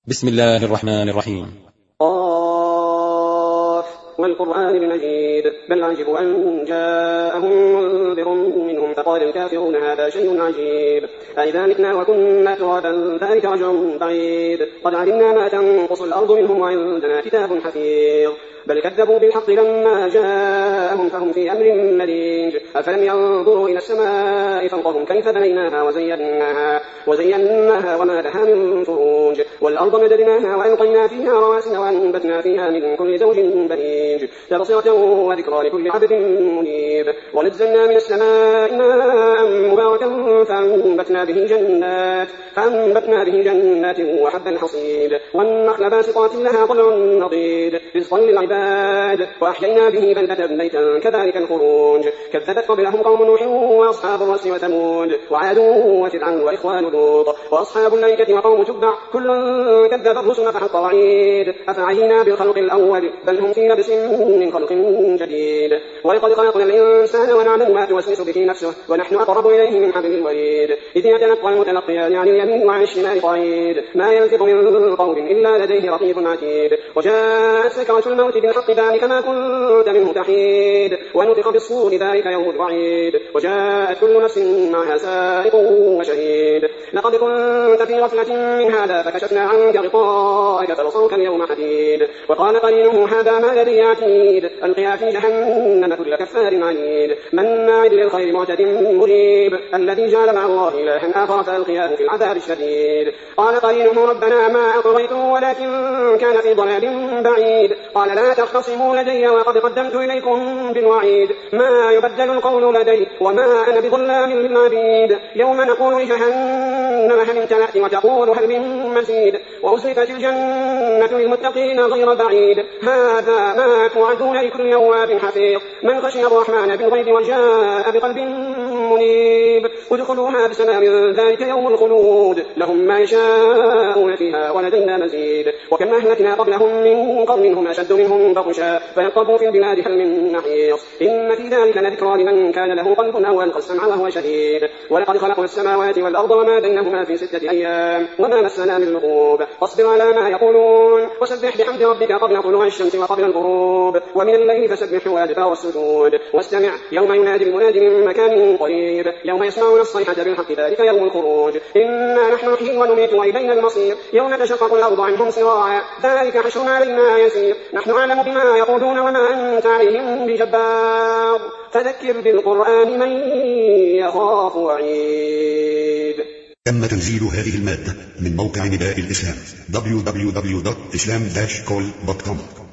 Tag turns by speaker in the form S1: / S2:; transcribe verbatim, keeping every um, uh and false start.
S1: بسم الله الرحمن الرحيم.
S2: قاف والقرآن المجيد بل عجبوا أن جاءهم منذر منهم فقال الكافرون هذا شيء عجيب أئذا متنا وكنا ترابا ذلك رجع بعيد قد علمنا ما تنقص الأرض منهم وعندنا كتاب حفيظ بل كذبوا بالحق لما جاءهم فهم في أمر مريج أفلم ينظروا إلى السماء فوقهم كيف بنيناها وزيناها, وزيناها وما لها من فروج والأرض مددناها وألقينا فيها رواسي وأنبتنا فيها من كل زوج بهيج تبصرة وذكرى لكل عبد منيب ونزلنا من السماء ماء مباركا فأنبتنا به جنات فأنبتنا به جنات وحب الحصيد والنخل باسقات لها طلع نضيد رزقا للعباد وأحيينا به بلدة ميتا كذلك الخروج كذبت قبلهم قوم نوح وأصحاب الرس وثمود وعاد وفرعون وإخوان لوط وأصحاب الأيكة وقوم تبع كل كذب الرسل فحق وعيد أفعينا بالخلق الأول بل هم في لبس من خلق جديد ولقد خلقنا الإنسان ونعلم ما توسوس به نفسه ونحن أقرب إليه من حبل الوريد إذ يتلقى المتلقيان عن اليمين وعن الشمال قعيد ما يلفظ من قول إلا لديه رقيب عتيد وجاءت سكرة الموت بالحق ذلك ما كنت منه تحيد ونطق بالصور ذلك يوم الوعيد وجاءت كل نفس معها سائق وشهيد لقد كنت في غفلة من هذا فكشفنا عنك غطاءك فبصرك اليوم حديد وقال قرينه هذا ما لدي عتيد ألقيا في جهنم كل كفار عنيد مناع للخير معتد مريب الذي جعل مع الله إلها آخر فألقياه في العذاب الشديد قال قرينه ربنا ما أطغيته ولكن كان في ضلال بعيد قال لا تختصموا لدي وقد قدمت إليكم بالوعيد ما يبدل القول لدي وما أنا بظلام للعبيد يوم نقول لجهنم هل امتلأت وتقول هل من مزيد وأزلفت الجنة للمتقين غير بعيد هذا ما توعدون لكل يواب حفيظ من خشي الرحمن بالغيب وجاء بقلب منيب ادخلوها بسلام ذلك يوم الخلود لهم ما يشاءون فيها ولدينا مزيد وكم أهلكنا قبلهم من قرن هم أشد منهم بطشا فينقبوا في البلاد هل من محيص إن في ذلك لذكرى لمن كان له قلب أو ألقى السمع وهو شهيد ولقد خلقنا السماوات والأرض وما بينهما في ستة أيام وما مسنا من لغوب فاصبر على ما يقولون وسبح بحمد ربك قبل طلوع الشمس وقبل الغروب ومن الليل فسبح وأدبار السجود واستمع يوم ينادي المنادي من مكان قريب يوم يسمعون الصيحة بالحق ذلك يوم الخروج إنا نحن نحيي ونميت وإلينا المصير يوم تشقق الأرض عنهم سراعا ذلك حشر علينا يسير نحن أعلم بما يقولون وما أنت عليهم بجبار فذكر بالقرآن من يخاف وعيد.
S3: تم تنزيل هذه المادة من موقع نداء الإسلام دبليو دبليو دبليو دوت إسلام داش كول دوت كوم.